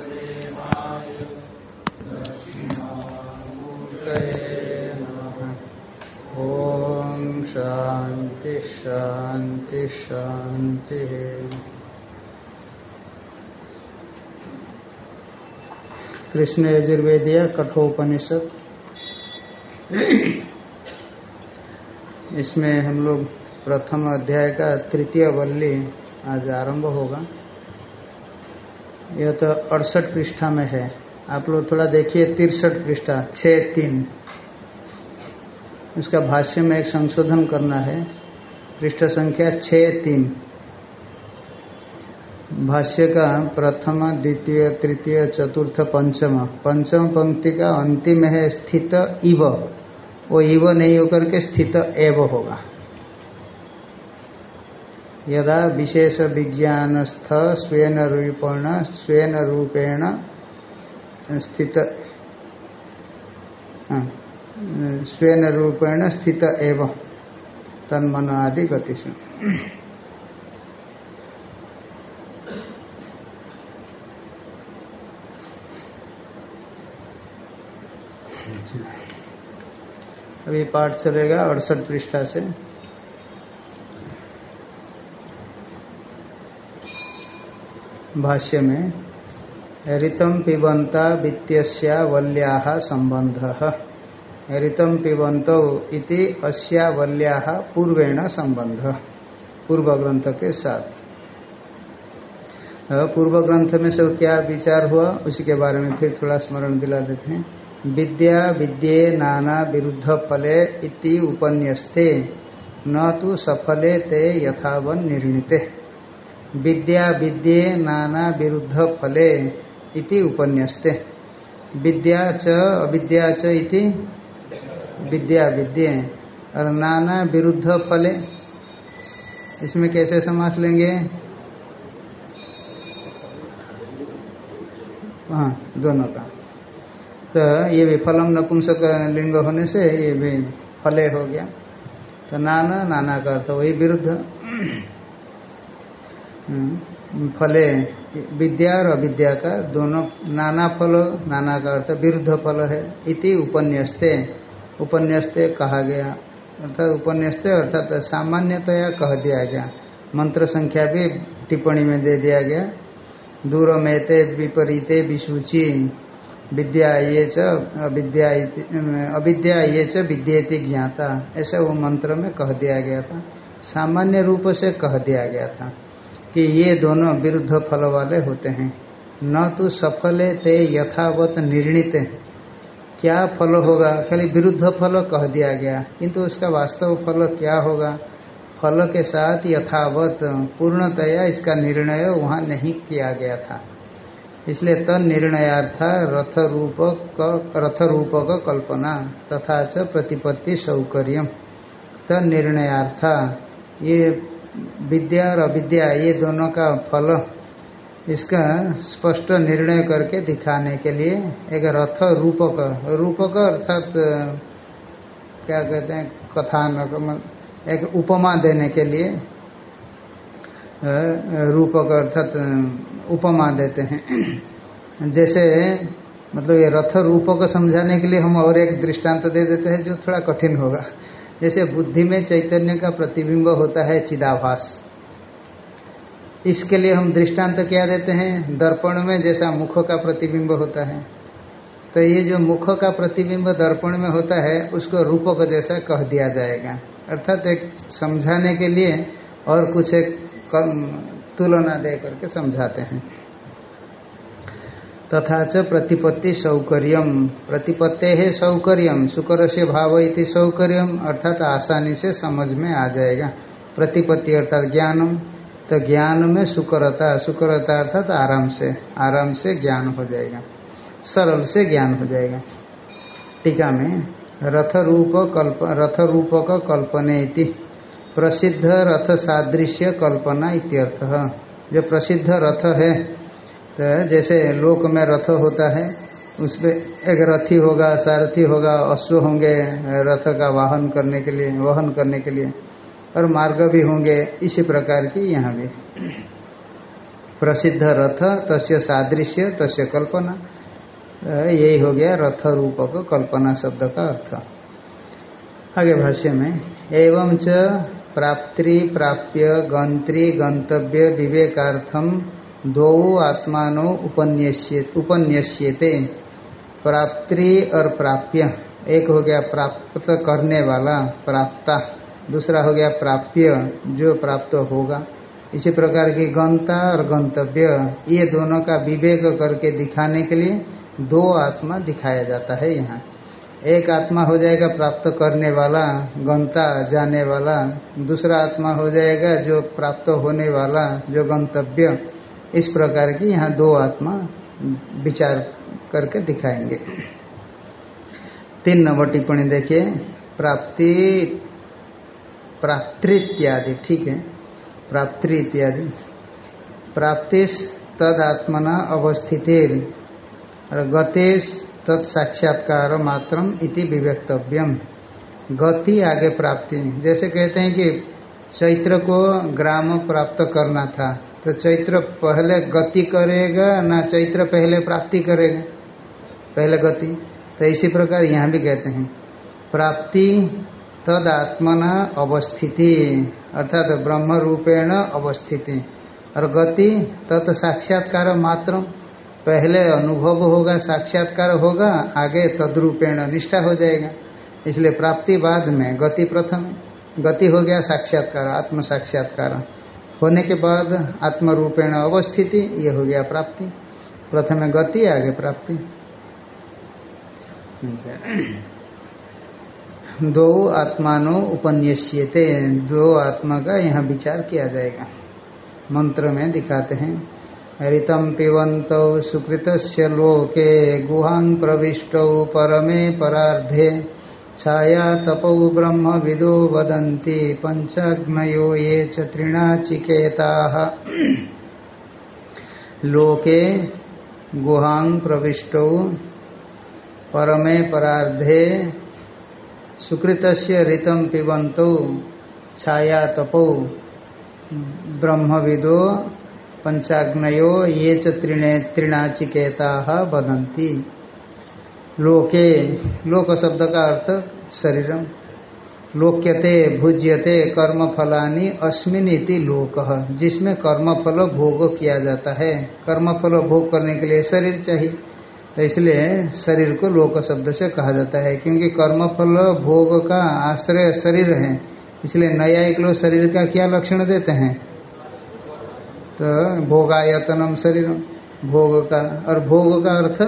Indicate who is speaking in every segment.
Speaker 1: ओम शांति शांति शांति। कृष्ण यजुर्वेदीय कठोपनिषद, इसमें हम लोग प्रथम अध्याय का तृतीय वल्ली आज आरंभ होगा। यह तो 68 पृष्ठा में है। आप लोग थोड़ा देखिए 63 पृष्ठा 6-3, उसका भाष्य में एक संशोधन करना है। पृष्ठ संख्या 6-3, भाष्य का प्रथम द्वितीय तृतीय चतुर्थ पंचम पंक्ति का अंतिम है स्थित इव। वो इव नहीं होकर के स्थित एव होगा। यदा विशेष विज्ञानस्थ स्वेन रूपेण स्थित स्वेन रूपेण स्थित एव तन्मन आदि गतिषु। अभी पाठ चलेगा 68 पृष्ठा से। भाष्य में ऋतं पिबन्ता वित्तस्या वल्याः संबंधः। ऋतं पिबन्तौ इति अस्या वल्याः पूर्वेण संबंध, पूर्व ग्रंथ के साथ। पूर्व ग्रंथ में सब क्या विचार हुआ उसी के बारे में फिर थोड़ा स्मरण दिला देते हैं। विद्या विद्ये नाना विरुद्ध फले इति उपन्यस्ते न तो सफले ते यथावन निर्णीते। विद्या विद्ये नाना विरुद्ध फले इति उपन्यस्ते। विद्या च अविद्या च इति विद्या विद्ये और नाना विरुद्ध फले, इसमें कैसे समास लेंगे? हाँ, दोनों का। तो ये भी फलम नपुंसक लिंग होने से ये भी फले हो गया। तो नाना नाना का अर्थ वही विरुद्ध। फले विद्या और अविद्या का दोनों नाना फल, नाना का अर्थ विरुद्ध फल है। इति उपन्यस्ते, उपन्यस्ते कहा गया अर्थात उपन्यस्ते अर्थात सामान्यतया कह दिया गया। मंत्र संख्या भी टिप्पणी में दे दिया गया। दूरमेते विपरीते विशुचि विद्या ये च अविद्या अविद्या ये च विद्येति ज्ञाता, ऐसा वो मंत्र में कह दिया गया था। सामान्य रूप से कह दिया गया था कि ये दोनों विरुद्ध फल वाले होते हैं। न तो सफले ते यथावत निर्णीत, क्या फल होगा, खाली विरुद्ध फल कह दिया गया, किंतु उसका वास्तव फल क्या होगा, फल के साथ यथावत पूर्णतया इसका निर्णय वहाँ नहीं किया गया था। इसलिए तन्निर्णयार्थ रथ रूपक कल्पना तथा च प्रतिपत्ति सौकर्यम। तन्निर्णयार्थ ये विद्या और अविद्या ये दोनों का फल, इसका स्पष्ट निर्णय करके दिखाने के लिए एक रथ रूपक, रूपक अर्थात क्या कहते हैं, कथानक, एक उपमा देने के लिए रूपक अर्थात उपमा देते हैं। जैसे मतलब ये रथ रूपक समझाने के लिए हम और एक दृष्टांत दे देते हैं जो थोड़ा कठिन होगा। जैसे बुद्धि में चैतन्य का प्रतिबिंब होता है चिदाभास, इसके लिए हम दृष्टांत क्या देते हैं, दर्पण में जैसा मुख का प्रतिबिंब होता है, तो ये जो मुख का प्रतिबिंब दर्पण में होता है उसको रूपक जैसा कह दिया जाएगा। अर्थात एक समझाने के लिए और कुछ एक तुलना दे करके समझाते हैं। तथा च प्रतिपत्ति सौकर्यम, प्रतिपत्ते है सौकर्यम, सुकर से भाव इति सौकर्यम अर्थात आसानी से समझ में आ जाएगा। प्रतिपत्ति अर्थात ज्ञानम, तो ज्ञान में सुकरता, सुकरता अर्थात आराम से ज्ञान हो जाएगा, सरल से ज्ञान हो जाएगा। टीका में रथ रूपक कल्पने इति प्रसिद्ध रथ सादृश्य कल्पना इत्यर्थः। जो प्रसिद्ध रथ है, तो जैसे लोक में रथ होता है, उसमें एक रथी होगा, सारथी होगा, अश्व होंगे रथ का वहन करने के लिए और मार्ग भी होंगे। इसी प्रकार की यहाँ भी प्रसिद्ध रथ तस्य सादृश्य तस्य कल्पना, यही हो गया रथ रूपक कल्पना शब्द का अर्थ। आगे भाष्य में एवं च प्राप्ति प्राप्य गंत्री गंतव्य विवेकार्थम दो आत्मानो उपन्यस्यते। प्राप्ति और प्राप्य, एक हो गया प्राप्त करने वाला प्राप्ता, दूसरा हो गया प्राप्य जो प्राप्त होगा। इसी प्रकार की गंता और गंतव्य, ये दोनों का विवेक करके दिखाने के लिए दो आत्मा दिखाया जाता है यहाँ। एक आत्मा हो जाएगा प्राप्त करने वाला गंता जाने वाला, दूसरा आत्मा हो जाएगा जो प्राप्त होने वाला जो गंतव्य। इस प्रकार की यहाँ दो आत्मा विचार करके दिखाएंगे। 3 नंबर टिप्पणी देखिए, प्राप्ति प्राप्ति इत्यादि, ठीक है, प्राप्ति इत्यादि। प्राप्ति तदात्मना अवस्थितिर और गतेश तत्साक्षात्कार मात्रम इति विवेक्तव्यम। गति आगे प्राप्ति, जैसे कहते हैं कि चैत्र को ग्राम प्राप्त करना था, तो चैत्र पहले गति करेगा ना चैत्र पहले प्राप्ति करेगा? पहले गति। तो इसी प्रकार यहाँ भी कहते हैं प्राप्ति तदात्मना अवस्थिति, अर्थात ब्रह्म रूपेण अवस्थिति, और गति तत् साक्षात्कार मात्र, पहले अनुभव होगा साक्षात्कार होगा, आगे तद्रूपेण निष्ठा हो जाएगा। इसलिए प्राप्ति बाद में, गति प्रथम। गति हो गया साक्षात्कार, आत्म साक्षात्कार होने के बाद आत्मरूपेण अवस्थिति, ये हो गया प्राप्ति। प्रथम गति आगे प्राप्ति। दो आत्मानो उपन्यस्यते, दो आत्मा का यहाँ विचार किया जाएगा। मंत्र में दिखाते हैं ऋतं पिबन्तौ सुकृतस्य लोके गुहां प्रविष्टौ परमे परार्धे छाया तपौ ब्रह्म विदो वदन्ति पंचाग्नयो ये च तृणाचिकेताः। लोके गुहां प्रविष्टौ परमे परार्धे सुकृतस्य ऋतं पिबन्तौ छाया तपौ ब्रह्मविदो पंचाग्नयो ये च तृणाचिकेताः वदन्ति। लोके, लोक शब्द का अर्थ शरीरम। लोक्यते भुज्यते कर्मफलानि अस्मिन् इति लोकः, जिसमें कर्मफल भोग किया जाता है। कर्मफल भोग करने के लिए शरीर चाहिए, तो इसलिए शरीर को लोक शब्द से कहा जाता है, क्योंकि कर्मफल भोग का आश्रय शरीर है। इसलिए न्यायिक लोग शरीर का क्या लक्षण देते हैं? तो भोगायतनम शरीरम, भोग का। और भोग का अर्थ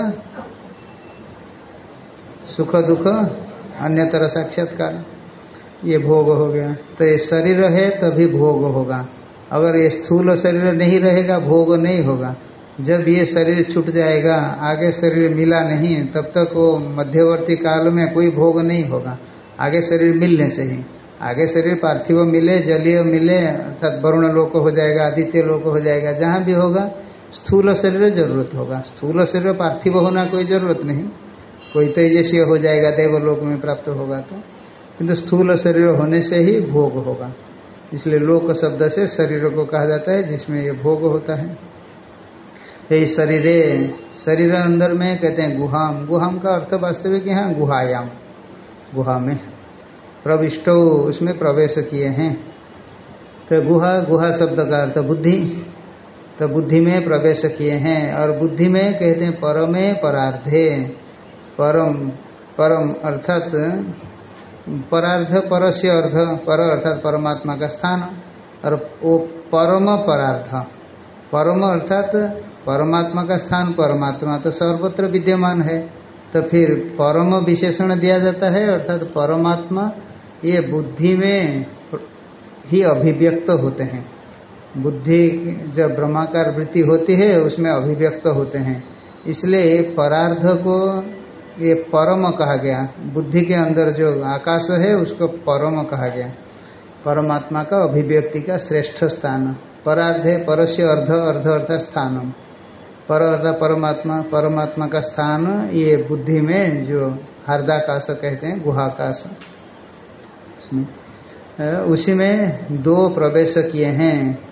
Speaker 1: सुख दुख अन्यतर साक्षात्कार, ये भोग हो गया। तो ये शरीर है तभी भोग होगा। अगर ये स्थूल शरीर नहीं रहेगा भोग नहीं होगा। जब ये शरीर छूट जाएगा, आगे शरीर मिला नहीं, तब तक वो मध्यवर्ती काल में कोई भोग नहीं होगा। आगे शरीर मिलने से ही, आगे शरीर पार्थिव मिले, जलीय मिले, अर्थात वरुण लोक हो जाएगा, आदित्य लोक हो जाएगा, जहाँ भी होगा स्थूल शरीर जरूरत होगा। स्थूल शरीर पार्थिव होना कोई जरूरत नहीं, कोई तेजस्वी हो जाएगा देवलोक में प्राप्त होगा तो, किंतु स्थूल शरीर होने से ही भोग होगा। इसलिए लोक शब्द से शरीर को कहा जाता है जिसमें ये भोग होता है। तो शरीरे, शरीर अंदर में कहते हैं गुहाम। गुहाम का अर्थ वास्तविक यहाँ गुहायाम, गुहा में प्रविष्टो, उसमें प्रवेश किए हैं। तो गुहा, गुहा शब्द का अर्थ बुद्धि, तो बुद्धि में प्रवेश किए हैं। और बुद्धि में कहते हैं परमे परार्धे, परम, परम अर्थात परार्ध, परस्य अर्ध, पर अर्थात परमात्मा का स्थान, और वो परम परार्ध, परम अर्थात परमात्मा का स्थान। परमात्मा तो सर्वत्र विद्यमान है, तो फिर परम विशेषण दिया जाता है, अर्थात परमात्मा ये बुद्धि में ही अभिव्यक्त होते हैं। बुद्धि जब ब्रह्माकार वृत्ति होती है उसमें अभिव्यक्त होते हैं, इसलिए परार्ध को ये परम कहा गया। बुद्धि के अंदर जो आकाश है उसको परम कहा गया, परमात्मा का अभिव्यक्ति का श्रेष्ठ स्थान। परार्धे परस्य अर्ध, अर्ध अर्थात स्थानम, पर अर्थात परमात्मा, परमात्मा का स्थान ये बुद्धि में जो हार्दाकाश कहते हैं, गुहाकाश, उसी में दो प्रवेश किए हैं।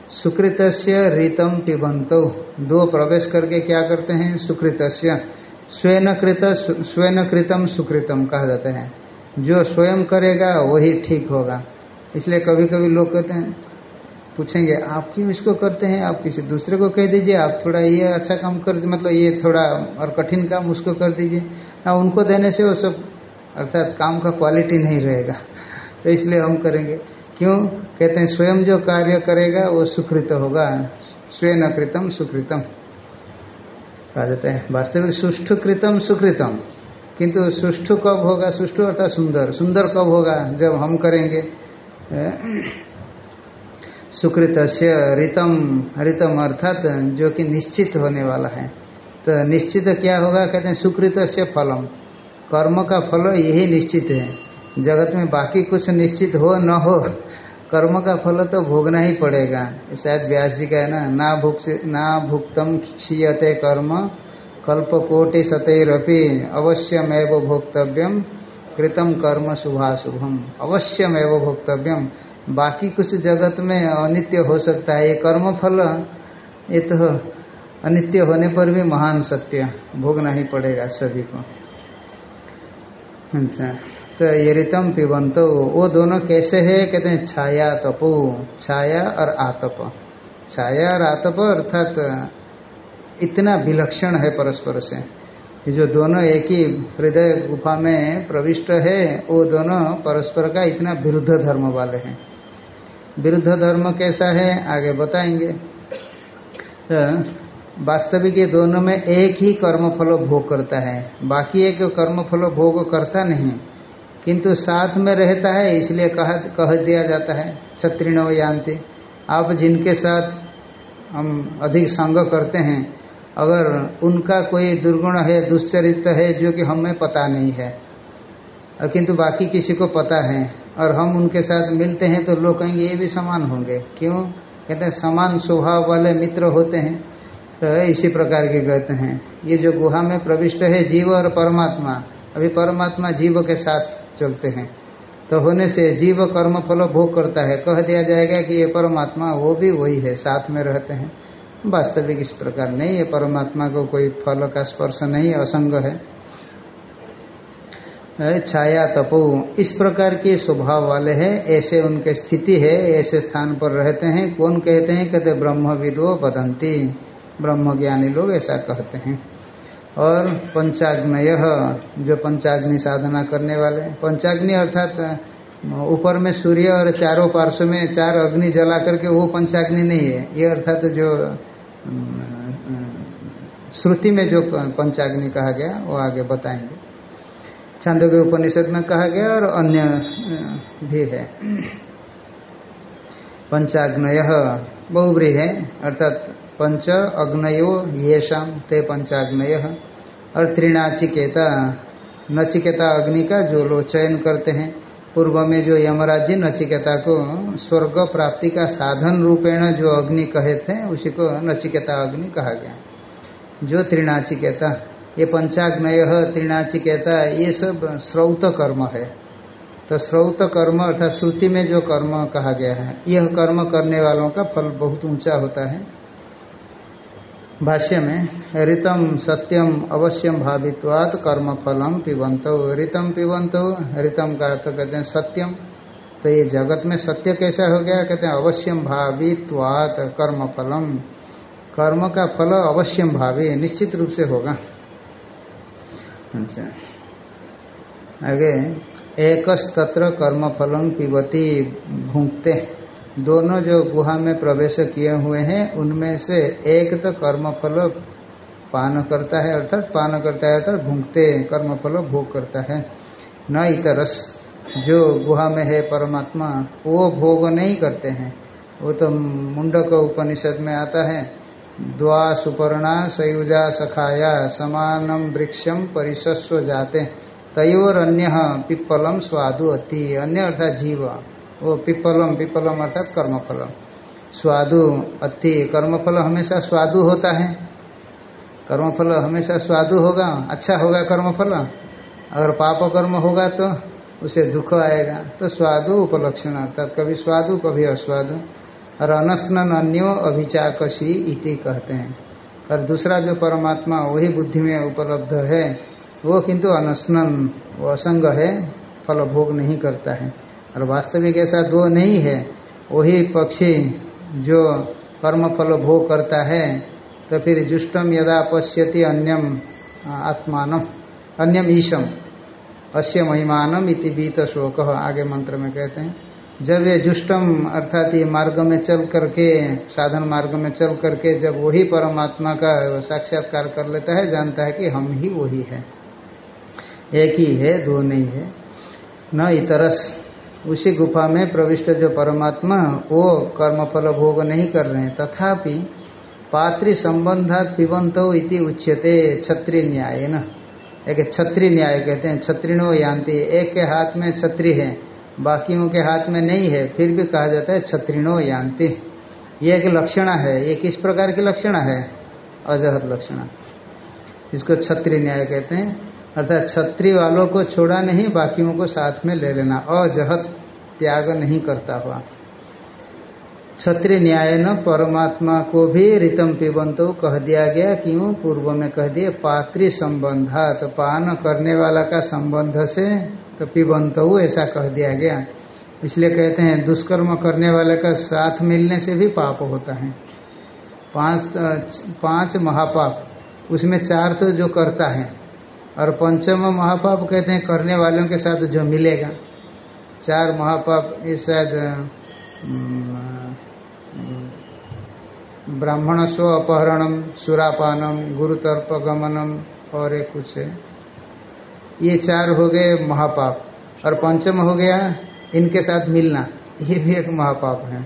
Speaker 1: सुकृतस्य ऋतम पिबंतो, दो प्रवेश करके क्या करते हैं, सुकृतस्य स्वयं कृतम सुकृतम कहा जाता है, जो स्वयं करेगा वही ठीक होगा। इसलिए कभी कभी लोग कहते हैं, पूछेंगे आप क्यों इसको करते हैं, आप किसी दूसरे को कह दीजिए, आप थोड़ा ये अच्छा काम कर, मतलब ये थोड़ा और कठिन काम उसको कर दीजिए ना, उनको देने से वो सब अर्थात काम का क्वालिटी नहीं रहेगा, तो इसलिए हम करेंगे। क्यों कहते हैं, स्वयं जो कार्य करेगा वो सुकृत होगा, स्वयं कृतम सुकृतम कहा जाता है। वास्तविक सुष्ठु कृतम सुकृतम, किंतु सुष्ठु कब होगा, सुष्ठु अर्थात सुंदर, सुंदर कब होगा, जब हम करेंगे। सुकृतस्य ऋतम, ऋतम अर्थात जो कि निश्चित होने वाला है, तो निश्चित क्या होगा, कहते हैं सुकृतस्य फलम, कर्म का फल यही निश्चित है। जगत में बाकी कुछ निश्चित हो न हो, कर्म का फल तो भोगना ही पड़ेगा। शायद व्यास जी का है ना भुक्तम क्षीयते कर्म कल्पकोटि सतैरपि अवश्यमेव भोक्तव्यम कृतम कर्म शुभाशुभम, अवश्यमेव भोक्तव्यम। बाकी कुछ जगत में अनित्य हो सकता है, ये कर्म फल ये तो अनित्य होने पर भी महान सत्य, भोगना ही पड़ेगा सभी को। अच्छा, तो ये ऋतम पिबंतो, वो दोनों कैसे है, कहते हैं छाया तपो, छाया और आतप। छाया और आतप अर्थात इतना विलक्षण है परस्पर से, ये जो दोनों एक ही हृदय गुफा में प्रविष्ट है, वो दोनों परस्पर का इतना विरुद्ध धर्म वाले हैं। विरुद्ध धर्म कैसा है आगे बताएंगे। तो वास्तविक ये दोनों में एक ही कर्मफल भोग करता है, बाकी एक कर्मफल भोग करता नहीं, किंतु साथ में रहता है, इसलिए कह दिया जाता है क्षत्रिणो यान्ति। आप जिनके साथ हम अधिक संग करते हैं, अगर उनका कोई दुर्गुण है, दुश्चरित्र है, जो कि हमें पता नहीं है, और किंतु बाकी किसी को पता है, और हम उनके साथ मिलते हैं, तो लोग कहेंगे ये भी समान होंगे। क्यों, कहते हैं समान स्वभाव वाले मित्र होते हैं। तो इसी प्रकार के कहते हैं, ये जो गुहा में प्रविष्ट है जीव और परमात्मा, अभी परमात्मा जीव के साथ चलते हैं, तो होने से जीव कर्म फल भोग करता है, कह दिया जाएगा कि ये परमात्मा वो भी वही है, साथ में रहते हैं। वास्तविक इस प्रकार नहीं है, परमात्मा को कोई फल का स्पर्श नहीं, असंग है। छाया तपो, इस प्रकार के स्वभाव वाले हैं, ऐसे उनके स्थिति है, ऐसे स्थान पर रहते हैं। कौन कहते हैं, कहते ब्रह्मविदो वदन्ति, ब्रह्म ज्ञानी लोग ऐसा कहते हैं। और पंचाग्नय, जो पंचाग्नि साधना करने वाले, पंचाग्नि अर्थात ऊपर में सूर्य और चारों पार्श्व में 4 अग्नि जला करके वो पंचाग्नि नहीं है, ये अर्थात जो श्रुति में जो पंचाग्नि कहा गया वो आगे बताएंगे। छांदोग्य उपनिषद में कहा गया और अन्य भी है। पंचाग्नय बहुब्री है, अर्थात पंच अग्नयो येषाम ते पंचाग्नय। और त्रिनाचिकेता, नचिकेता अग्नि का जो लोग चयन करते हैं, पूर्व में जो यमराज जी नचिकेता को स्वर्ग प्राप्ति का साधन रूपेण जो अग्नि कहे थे, उसी को नचिकेता अग्नि कहा गया। जो त्रिनाचिकेता, ये पंचाग्नय त्रिनाचिकेता, ये सब श्रौत कर्म है। तो श्रौत कर्म अर्थात श्रुति में जो कर्म कहा गया है, यह कर्म करने वालों का फल बहुत ऊंचा होता है। भाष्य में ऋतम सत्यम अवश्यम भावित्वात् कर्म फलम पिबंतो, ऋतम पिबंतो, ऋतम का अर्थ कहते हैं सत्यम। तो ये जगत में सत्य कैसा हो गया, कहते हैं अवश्यम भावित्वात् कर्म फलम, कर्म का फल अवश्यम भावी निश्चित रूप से होगा। अच्छा, आगे एकस्तत्र कर्म फलम पिबती भुंक्ते, दोनों जो गुहा में प्रवेश किए हुए हैं उनमें से एक तो कर्म फल पान करता है, अर्थात पान करता है, अर्थात भुंक्ते कर्म फल भोग करता है। न इतरस, जो गुहा में है परमात्मा वो भोग नहीं करते हैं। वो तो मुंडक उपनिषद में आता है, द्वा सुपर्णा सयुजा सखाया समानम वृक्षम परिशस्व जाते तयोर अन्य पिप्पलम स्वादु अति। अन्य अर्थात जीव, वो पिप्पलम, पिप्पलम अर्थात कर्मफल, स्वादु अति, कर्मफल हमेशा स्वादु होता है। कर्मफल हमेशा स्वादु होगा, अच्छा होगा कर्मफल। अगर पाप कर्म होगा तो उसे दुख आएगा। तो स्वादु उपलक्षण, अर्थात कभी स्वादु कभी अस्वादु। और अनस्नन अन्यो अभिचाकसी इति कहते हैं। और दूसरा जो परमात्मा वही बुद्धि में उपलब्ध है वो किंतु अनस्नन, वो असंग है, फल भोग नहीं करता है। और वास्तविक ऐसा दो नहीं है, वही पक्षी जो कर्म फल भोग करता है। तो फिर जुष्टम यदा पश्यति अन्यम आत्मानम अन्यम ईशम अस्य महिमानम इति बीत शोक, आगे मंत्र में कहते हैं। जब ये जुष्टम अर्थात ये मार्ग में चल करके, साधन मार्ग में चल करके जब वही परमात्मा का साक्षात्कार कर लेता है, जानता है कि हम ही वही है, एक ही है, दो नहीं है। न इतरस, उसी गुफा में प्रविष्ट जो परमात्मा वो कर्मफल भोग नहीं कर रहे हैं। तथापि पात्री संबंधात पिबंतो इति उच्यते छत्री न्याय न, एक छत्री न्याय कहते हैं। छत्रिणो यान्ति, एक के हाथ में छत्री है, बाकियों के हाथ में नहीं है, फिर भी कहा जाता है छत्रिणो यान्ति। ये एक लक्षणा है। ये किस प्रकार की लक्षणा है? अजहत लक्षणा, इसको छत्री न्याय कहते हैं। अर्थात छत्री वालों को छोड़ा नहीं, बाकियों को साथ में ले लेना, अजहत त्याग नहीं करता हुआ। छत्री न्याय न परमात्मा को भी ऋतम पिबंतो कह दिया गया। क्यों? पूर्व में कह दिए पात्री संबंधा, तो पान करने वाला का संबंध से तो पिबंतो ऐसा कह दिया गया। इसलिए कहते हैं दुष्कर्म करने वाले का साथ मिलने से भी पाप होता है। पांच महापाप, उसमें चार तो जो करता है, और पंचम महापाप कहते हैं करने वालों के साथ जो मिलेगा। चार महापाप ये शायद ब्राह्मण स्व अपहरणम, सुरापानम, गुरुतर्प गमनम और एक कुछ है, ये चार हो गए महापाप। और पंचम हो गया इनके साथ मिलना, ये भी एक महापाप है।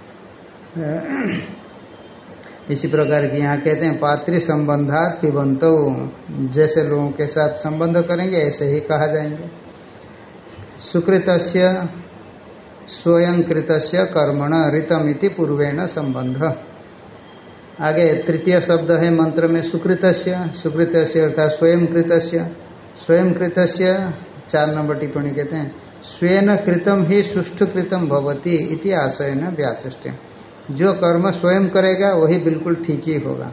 Speaker 1: इसी प्रकार की यहाँ कहते हैं पात्री संबंधात पिबंतो, जैसे लोगों के साथ संबंध करेंगे ऐसे ही कहा जाएंगे। सुकृतस्य स्वयं कृतस्य कर्मण ऋतमिति पूर्वेण संबंध। आगे तृतीय शब्द है मंत्र में सुकृतस्य, सुकृतस्य अर्थात स्वयं कृतस्य। स्वयं कृतस्य 4 नंबर टिप्पणी कहते हैं स्वेन कृतम ही सुष्ठु कृतम भवति इति आशयन व्याचष्टे। जो कर्म स्वयं करेगा वही बिल्कुल ठीक ही होगा।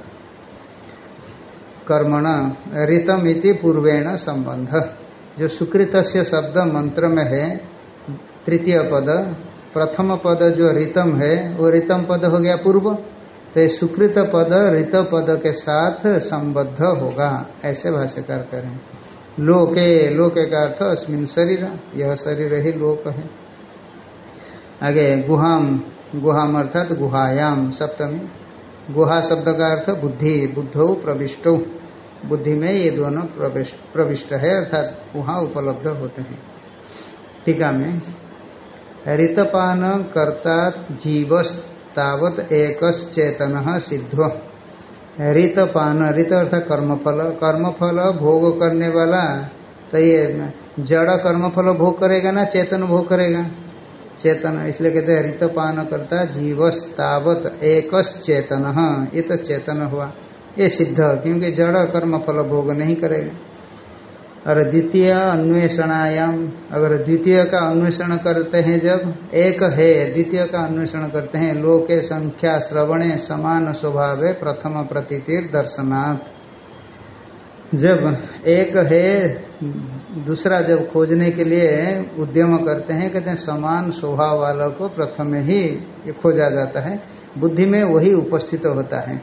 Speaker 1: कर्मण ऋतम इति पूर्वेण संबंध। जो सुकृतस्य शब्द मंत्र में है तृतीय पद, प्रथम पद जो ऋतम है वो ऋतम पद हो गया पूर्व, तो सुकृत पद ऋत पद के साथ संबद्ध होगा, ऐसे भाष्यकार करें। लोके, लोके का अर्थ अस्मिन शरीर, यह शरीर ही लोक है। आगे गुहाम, गुहाम अर्थात गुहायाम सप्तमी। गुहा शब्द का अर्थ बुद्धि, बुद्धौ प्रविष्टौ, बुद्धि में ये दोनों प्रविष्ट है अर्थात वहाँ उपलब्ध होते हैं। टीका में ऋतपान कर्ता जीवस तावत एकस चेतन सिद्धो। ऋतपान, ऋत अर्थात कर्मफल, कर्मफल भोग करने वाला, तो ये जड़ कर्मफल भोग करेगा ना चेतन भोग करेगा? चेतन, इसलिए कहते हैं ऋतपान करता जीवस तावत एकस चेतन, ये तो चेतन हुआ, ये सिद्ध, क्योंकि जड़ कर्मफल भोग नहीं करेगा। और द्वितीय अन्वेषणायाम, अगर द्वितीय का अन्वेषण करते हैं, जब एक है द्वितीय का अन्वेषण करते हैं, लोके संख्या श्रवणे समान स्वभावे प्रथम प्रतीतिर दर्शनात्। जब एक है दूसरा जब खोजने के लिए उद्यम करते हैं, कहते हैं समान स्वभाव वालों को प्रथम ही ये खोजा जाता है, बुद्धि में वही उपस्थित होता है।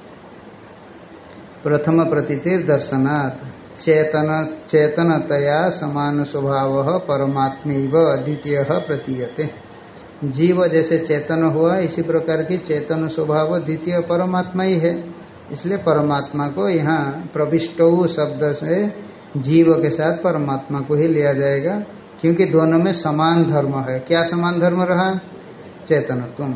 Speaker 1: प्रथम प्रतीतिर दर्शनात् चेतन, चेतनतया समान स्वभाव परमात्मैव द्वितीय प्रतीयते। जीव जैसे चेतन हुआ, इसी प्रकार की चेतन स्वभाव द्वितीय परमात्मा ही है। इसलिए परमात्मा को यहाँ प्रविष्टौ शब्द से जीव के साथ परमात्मा को ही लिया जाएगा, क्योंकि दोनों में समान धर्म है। क्या समान धर्म रहा? चेतनत्व।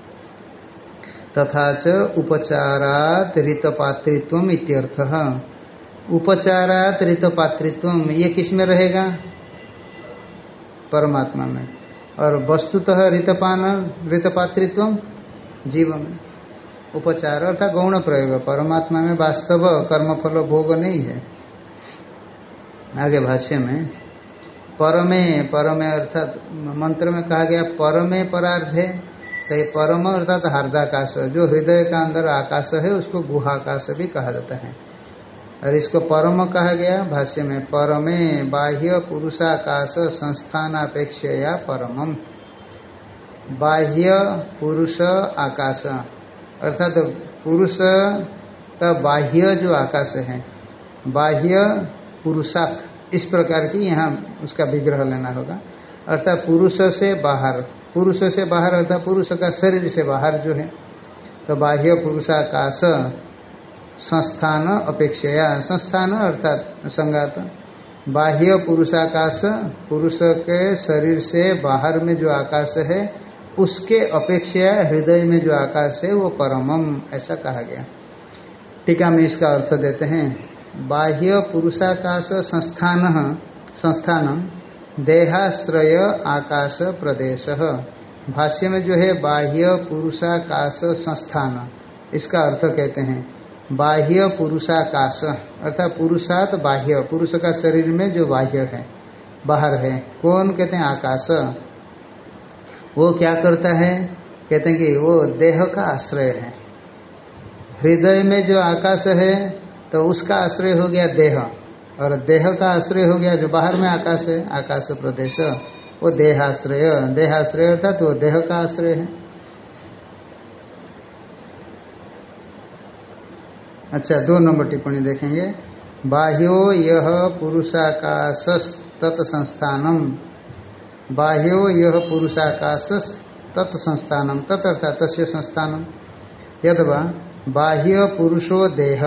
Speaker 1: तथा च उपचारात ऋतपात्रित्व इत्यर्थः। उपचारात ऋतपात्रित्व ये किस में रहेगा? परमात्मा में। और वस्तुतः ऋतपान ऋतपात्रित्व जीव में। उपचार अर्थात गौण प्रयोग, परमात्मा में वास्तव कर्मफल भोग नहीं है। आगे भाष्य में परमे, परमे अर्थात मंत्र में कहा गया परमे परार्धे, तो ये परम अर्थात हार्दाकाश, जो हृदय का अंदर आकाश है उसको गुहाकाश भी कहा जाता है। और इसको परम कहा गया भाष्य में, परमे बाह्य पुरुषाकाश संस्थानापेक्षया परमम। बाह्य पुरुष आकाश अर्थात पुरुष का बाह्य जो आकाश है, बाह्य पुरुषार्थ, इस प्रकार की यहाँ उसका विग्रह लेना होगा। अर्थात पुरुष से बाहर, पुरुष से बाहर अर्थात पुरुष का शरीर से बाहर जो है, तो बाह्य पुरुषाकाश संस्थान अपेक्षया, संस्थान अर्थात संगात, बाह्य पुरुषाकाश पुरुष के शरीर से बाहर में जो आकाश है उसके अपेक्षा हृदय में जो आकाश है वो परमम, ऐसा कहा गया। टीका में इसका अर्थ देते हैं, बाह्य पुरुषाकाश संस्थानम देहाश्रय आकाश प्रदेश। भाष्य में जो है बाह्य पुरुषाकाश संस्थान, इसका अर्थ कहते हैं बाह्य पुरुषाकाश अर्थात पुरुषात बाह्य, पुरुष का शरीर में जो बाह्य है बाहर है, कौन कहते हैं आकाश। वो क्या करता है, कहते हैं कि वो देह का आश्रय है। हृदय में जो आकाश है तो उसका आश्रय हो गया देह, और देह का आश्रय हो गया जो बाहर में आकाश है, आकाश प्रदेश, वो देहाश्रय। देहाश्रय अर्थात वो देह का आश्रय है। अच्छा, 2 नंबर टिप्पणी देखेंगे, बाह्यो यह पुरुषाकाश तत्संस्थानम, बाह्यो यह पुरुषाकाश तत्संस्थानम, तत् अर्थात तस्य संस्थानम, यदवा बाह्य पुरुषो देह।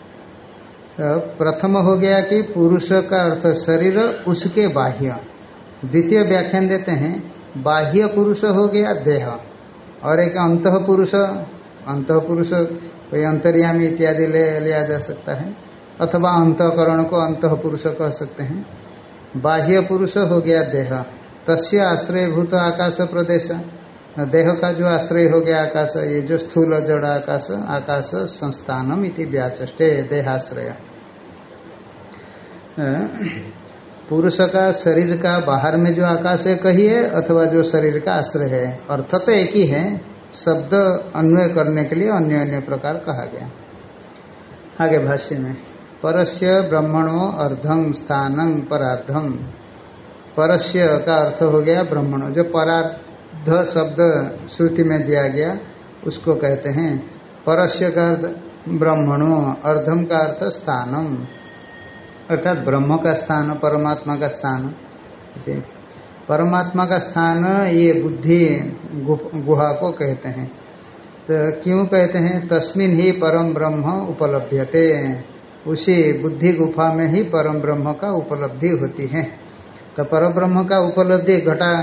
Speaker 1: प्रथम हो गया कि पुरुष का अर्थ शरीर, उसके बाह्य। द्वितीय व्याख्यान देते हैं बाह्य पुरुष हो गया देह, और एक अंतः पुरुष, अंतः पुरुष कोई अंतर्यामी इत्यादि लिया जा सकता है, अथवा अंतःकरण को अंतः पुरुष कह सकते हैं। बाह्य पुरुष हो गया देह, तस्य आश्रयभूत आकाश प्रदेश, देह का जो आश्रय हो गया आकाश, ये जो स्थूल जड़ आकाश, आकाश संस्थानम इति व्याचष्टे देहाश्रय। पुरुष का शरीर का बाहर में जो आकाश है कहिए, अथवा जो शरीर का आश्रय है, अर्थ तो एक ही है, शब्द अन्वय करने के लिए अन्य अन्य प्रकार कहा गया। आगे भाष्य में, परस्य ब्रह्मणो अर्धं स्थानं परार्धम। परस्य का अर्थ हो गया ब्रह्मणो, जो परार्ध शब्द श्रुति में दिया गया उसको कहते हैं। परस्य का अर्थ ब्रह्मणो, अर्धम का अर्थ स्थानम, अर्थात ब्रह्म का स्थान, परमात्मा का स्थान। परमात्मा का स्थान ये बुद्धि गुहा को कहते हैं। तो क्यों कहते हैं, तस्मिन ही परम ब्रह्म उपलभ्यते, उसी बुद्धि गुफा में ही परम ब्रह्म का उपलब्धि होती है। तो परम ब्रह्म का उपलब्धि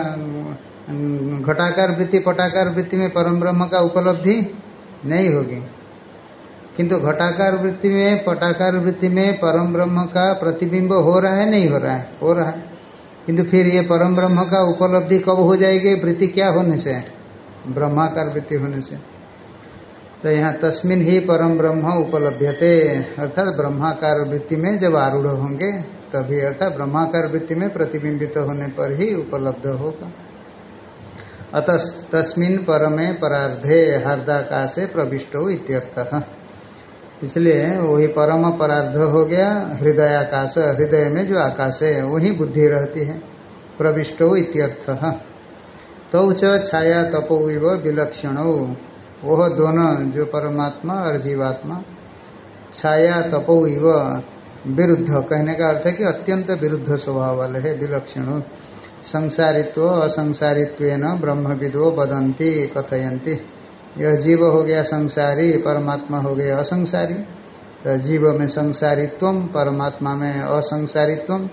Speaker 1: घटाकार वृत्ति पटाकार वृत्ति में परम ब्रह्म का उपलब्धि नहीं होगी, किंतु घटाकार वृत्ति में पटाकार वृत्ति में परम ब्रह्म का प्रतिबिंब हो रहा है, नहीं हो रहा है, हो रहा है। किंतु फिर ये परम ब्रह्म का उपलब्धि कब हो जाएगी, वृत्ति क्या होने से, ब्रह्माकार वृत्ति होने से। तो यहाँ तस्मिन ही परम ब्रह्म उपलभ्यते, अर्थात ब्रह्माकार वृत्ति में जब आरूढ़ होंगे तभी, अर्थात ब्रह्माकार वृत्ति में प्रतिबिंबित होने पर ही उपलब्ध होगा। अतः तस्मिन परमे परार्धे हार्दाकाशे प्रविष्टो इत्यर्थः। इसलिए वही परम परार्ध हो गया हृदयाकाश, हृदय में जो आकाश है वही बुद्धि रहती है, प्रविष्टो इत्यर्थः। तौ च छाया तपो इव विलक्षणो, वह दोनों जो परमात्मा और जीवात्मा छाया तपो इव, विरुद्ध कहने का अर्थ है कि अत्यंत विरुद्ध स्वभाव वाले है, विलक्षणो। संसारित्व असंसारित्वेन ब्रह्मविदो वदन्ति कथयन्ति। यह जीव हो गया संसारी, परमात्मा हो गया असंसारी। तो जीव में संसारित्वम, परमात्मा में असंसारित्वम,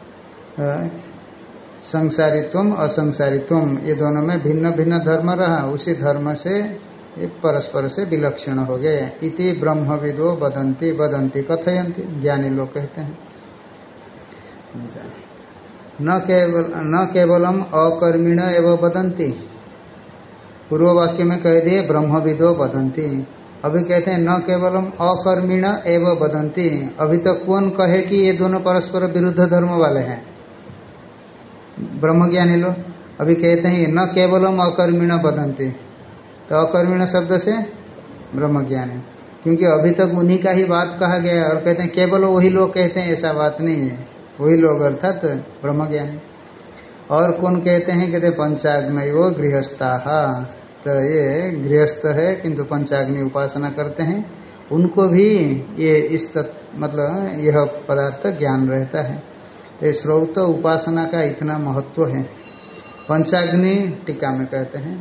Speaker 1: संसारित्वम असंसारित्वम, ये दोनों में भिन्न भिन्न धर्म रहा, उसी धर्म से ये परस्पर से विलक्षण हो गए। इति ब्रह्मविदो वदन्ति, वदन्ति कथयन्ति, ज्ञानी लोग कहते हैं। न केवलम अकर्मिण एवं वदन्ति, पूर्व वाक्य में कह दिए ब्रह्मविदो वदन्ति, अभी कहते हैं न केवलम अकर्मिण एवं वदन्ति। अभी तक कौन कहे कि ये दोनों परस्पर विरुद्ध धर्म वाले हैं, ब्रह्मज्ञानी लोग। अभी कहते हैं न केवलम अकर्मिण वदन्ति, तो अकर्मिण शब्द से ब्रह्म ज्ञान है, क्योंकि अभी तक उन्हीं का ही बात कहा गया है और कहते हैं केवल वही लोग कहते हैं, ऐसा बात नहीं है। वही लोग अर्थात ब्रह्म ज्ञानी। और कौन कहते हैं, कहते पंचाग्नयो गृहस्था, तो ये गृहस्थ है किंतु पंचाग्नि उपासना करते हैं, उनको भी ये इस मतलब यह पदार्थ ज्ञान रहता है। तो श्रौत उपासना का इतना महत्व है। पंचाग्नि टीका में कहते हैं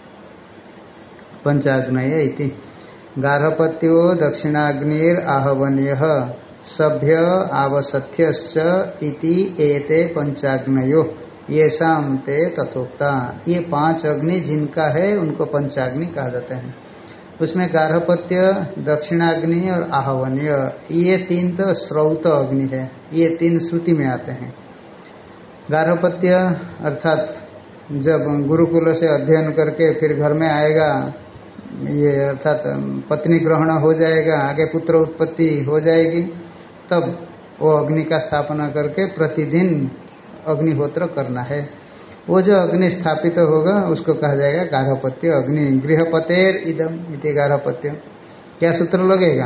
Speaker 1: पंचाग्नय इति गार्हपत्यो दक्षिणाग्निर आहवन्य सभ्य आवसथ्यश्च इति एते पंचाग्नयो ये शाम ते तथोक्ता। ये 5 अग्नि जिनका है उनको पंचाग्नि कहा जाता है। उसमें गार्हपत्य, दक्षिणाग्नि और आहवन्य, ये 3 तो श्रौत अग्नि है, ये 3 श्रुति में आते हैं। गार्हपत्य अर्थात जब गुरुकुल से अध्ययन करके फिर घर में आएगा, ये अर्थात पत्नी ग्रहण हो जाएगा, आगे पुत्र उत्पत्ति हो जाएगी, तब वो अग्नि का स्थापना करके प्रतिदिन अग्निहोत्र करना है। वो जो अग्नि स्थापित होगा उसको कहा जाएगा गार्हपत्य अग्नि। गृहपतेर इदम इति गार्हपत्य। क्या सूत्र लगेगा,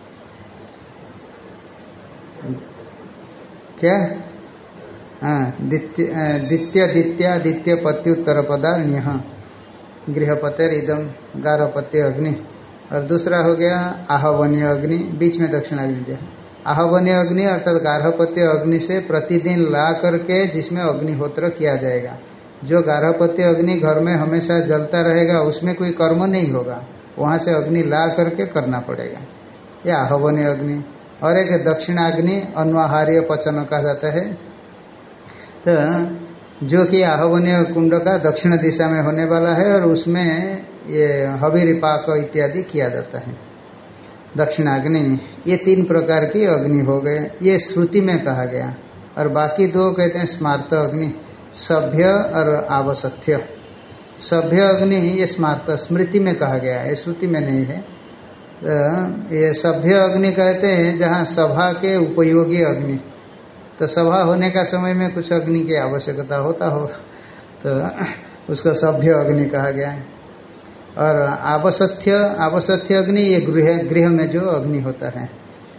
Speaker 1: क्या? द्वितीय पत्युत्तर पदान्य गृहपतेर इदम गार्हपत्य अग्नि। और दूसरा हो गया आहवन्य अग्नि, बीच में दक्षिणाग्नि दिया। आहवन्य अग्नि अर्थात गार्हपत्य अग्नि से प्रतिदिन ला करके जिसमें अग्निहोत्र किया जाएगा। जो गार्हपत्य अग्नि घर में हमेशा जलता रहेगा उसमें कोई कर्म नहीं होगा, वहाँ से अग्नि ला करके करना पड़ेगा, यह आहवन्य अग्नि। और एक दक्षिणाग्नि अन्वाहार्य पचन कहा जाता है, तो जो कि आहवन्य कुंड का दक्षिण दिशा में होने वाला है और उसमें ये हविरिपाक इत्यादि किया जाता है। दक्षिणाग्नि, ये 3 प्रकार की अग्नि हो गए, ये श्रुति में कहा गया। और बाकी 2 कहते हैं स्मार्त अग्नि, सभ्य और आवसथ्य। सभ्य अग्नि ये स्मार्त स्मृति में कहा गया है, श्रुति में नहीं है। ये सभ्य अग्नि कहते हैं जहाँ सभा के उपयोगी अग्नि, तो सभा होने का समय में कुछ अग्नि की आवश्यकता होता हो तो उसको सभ्य अग्नि कहा गया है। और आवसथ्य अग्नि ये गृह में जो अग्नि होता है,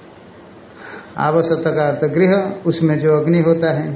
Speaker 1: आवसथ का अर्थ गृह, उसमें जो अग्नि होता है,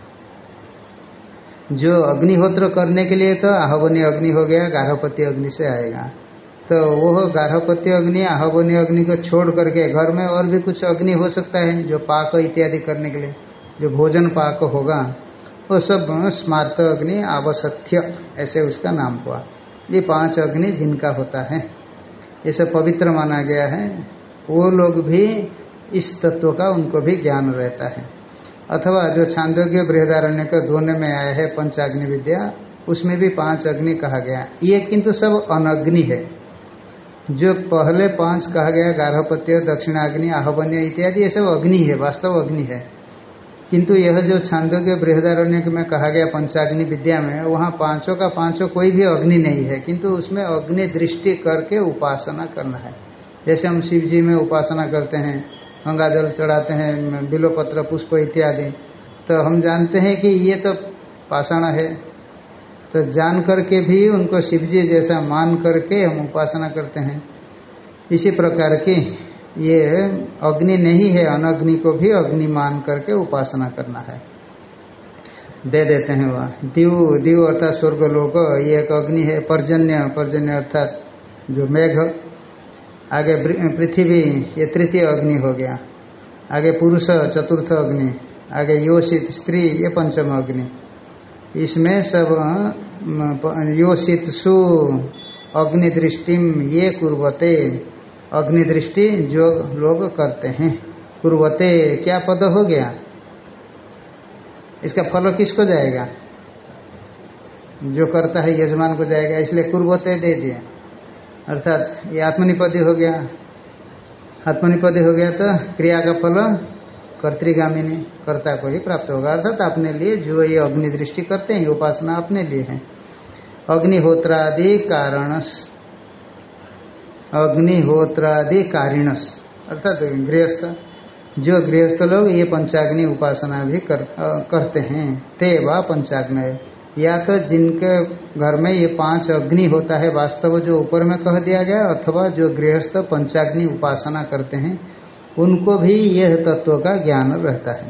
Speaker 1: जो अग्निहोत्र करने के लिए तो आहवन्य अग्नि हो गया, गार्हपत्य अग्नि से आएगा। तो वो गार्हपत्य अग्नि आहवन्य अग्नि को छोड़ करके घर में और भी कुछ अग्नि हो सकता है जो पाक इत्यादि करने के लिए, जो भोजन पाक होगा वो सब स्मार्त अग्नि, आवसथ्य ऐसे उसका नाम हुआ। ये 5 अग्नि जिनका होता है, ये सब पवित्र माना गया है, वो लोग भी इस तत्व का उनको भी ज्ञान रहता है। अथवा जो छांदोग्य बृहदारण्य के दोनों में आया है पंचाग्नि विद्या, उसमें भी 5 अग्नि कहा गया। ये किंतु सब अनग्नि है। जो पहले 5 कहा गया गार्हपत्य, दक्षिणाग्नि, आहवन्य इत्यादि, ये सब अग्नि है, वास्तव अग्नि है। किंतु यह जो छांदोग्य बृहदारण्य में कहा गया पंचाग्नि विद्या में, वहाँ 5 का 5 कोई भी अग्नि नहीं है, किंतु उसमें अग्नि दृष्टि करके उपासना करना है। जैसे हम शिव जी में उपासना करते हैं, गंगा जल चढ़ाते हैं, बिल्वपत्र पुष्प इत्यादि, तो हम जानते हैं कि ये तो पाषाण है, तो जान करके भी उनको शिव जी जैसा मान करके हम उपासना करते हैं। इसी प्रकार की ये अग्नि नहीं है, अनग्नि को भी अग्नि मान करके उपासना करना है। दे देते हैं वह दिव अर्थात स्वर्गलोक, ये एक अग्नि है। पर्जन्य अर्थात जो मेघ, आगे पृथ्वी, ये तृतीय अग्नि हो गया। आगे पुरुष चतुर्थ अग्नि, आगे योषित स्त्री, ये पंचम अग्नि। इसमें सब योषित सु अग्निदृष्टिम ये कुर्वते, अग्निदृष्टि जो लोग करते हैं। कुर्वते क्या पद हो गया, इसका फल किसको जाएगा? जो करता है यजमान को जाएगा, इसलिए कुर्वते दे दिए। अर्थात ये आत्मनिपदी हो गया। आत्मनिपदी हो गया तो क्रिया का फल कर्तृगामिनी, कर्ता को ही प्राप्त होगा। अर्थात अपने लिए जो ये अग्नि दृष्टि करते हैं, उपासना अपने लिए है। अग्निहोत्रादि कारणस, अग्निहोत्रादि कारिणस अर्थात गृहस्थ, जो गृहस्थ लोग ये पंचाग्नि उपासना भी करते हैं। ते वा पंचाग्नय, या तो जिनके घर में ये 5 अग्नि होता है वास्तव जो ऊपर में कह दिया गया, अथवा जो गृहस्थ पंचाग्नि उपासना करते हैं उनको भी यह तत्व का ज्ञान रहता है।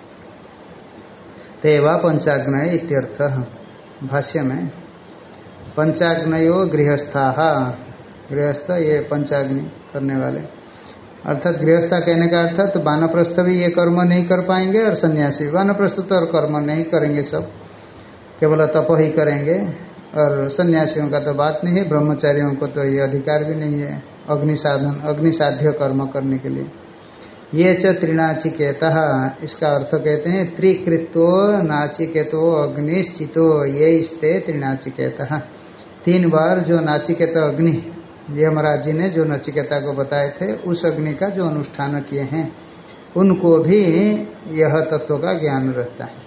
Speaker 1: तेवा पंचाग्नय इत्यर्थ। भाष्य में पंचाग्नयो गृहस्था, गृहस्थ ये पंचाग्नि करने वाले, अर्थात गृहस्था कहने का अर्थात तो वानप्रस्थ भी ये कर्म नहीं कर पाएंगे और सन्यासी वानप्रस्थ तो और कर्म नहीं करेंगे, सब केवल तप ही करेंगे। और सन्यासियों का तो बात नहीं है, ब्रह्मचारियों को तो ये अधिकार भी नहीं है अग्नि साधन अग्नि साध्य कर्म करने के लिए। ये च त्रिनाचिकेता, इसका अर्थ कहते हैं त्रिकृतो नाचिकेतो अग्निश्चितो ये स्ते त्रिनाचिकेता। 3 बार जो नाचिकेता अग्नि यमराज जी ने जो नचिकेता को बताए थे उस अग्नि का जो अनुष्ठान किए हैं उनको भी यह तत्व का ज्ञान रहता है।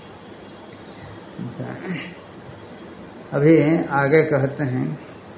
Speaker 1: अभी आगे कहते हैं,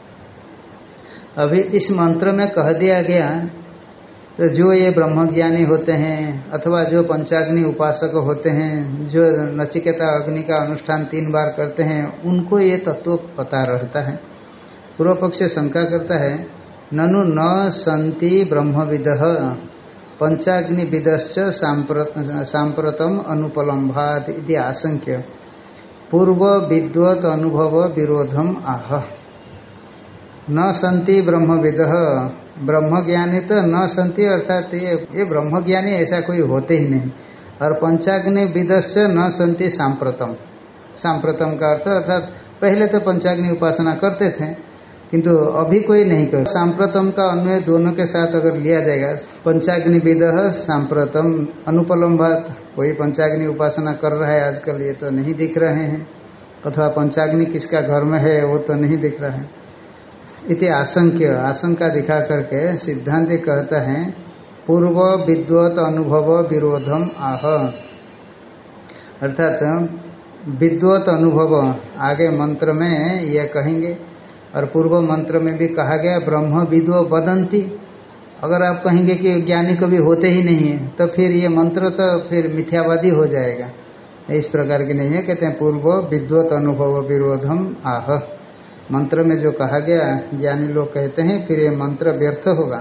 Speaker 1: अभी इस मंत्र में कह दिया गया तो जो ये ब्रह्मज्ञानी होते हैं अथवा जो पंचाग्नि उपासक होते हैं, जो नचिकेता अग्नि का अनुष्ठान 3 बार करते हैं, उनको ये तत्व पता रहता है। पूर्व पक्ष शंका करता है, ननु न संति ब्रह्मविदः पंचाग्निविदश्च सांप्रतम अनुपलम्भात् इति आशंक्य पूर्व विद्वत अनुभव विरोधम आह। न संति ब्रह्मविदः, ब्रह्मज्ञानी तो न संति, अर्थात ये ब्रह्मज्ञानी ऐसा कोई होते ही नहीं। और पंचाग्नि विदश्च न संति सांप्रतम, सांप्रतम का अर्थ अर्थात पहले तो पंचाग्नि उपासना करते थे किंतु अभी कोई नहीं कर। सांप्रतम का अन्वय दोनों के साथ अगर लिया जाएगा, पंचाग्नि विदः सांप्रतम अनुपलम्भात, कोई पंचाग्नि उपासना कर रहा है आजकल ये तो नहीं दिख रहे हैं, अथवा पंचाग्नि किसका घर में है वो तो नहीं दिख रहा है। इति आशंक्य, आशंका दिखा करके सिद्धांत कहता है पूर्व विद्वत अनुभव विरोधम आह, अर्थात विद्वत अनुभव आगे मंत्र में यह कहेंगे और पूर्व मंत्र में भी कहा गया ब्रह्म विद्व वदंती। अगर आप कहेंगे कि ज्ञानी कभी होते ही नहीं है तो फिर ये मंत्र तो फिर मिथ्यावादी हो जाएगा, इस प्रकार की नहीं है। कहते हैं पूर्व विद्वत अनुभव विरोधम आह, मंत्र में जो कहा गया ज्ञानी लोग कहते हैं फिर ये मंत्र व्यर्थ होगा।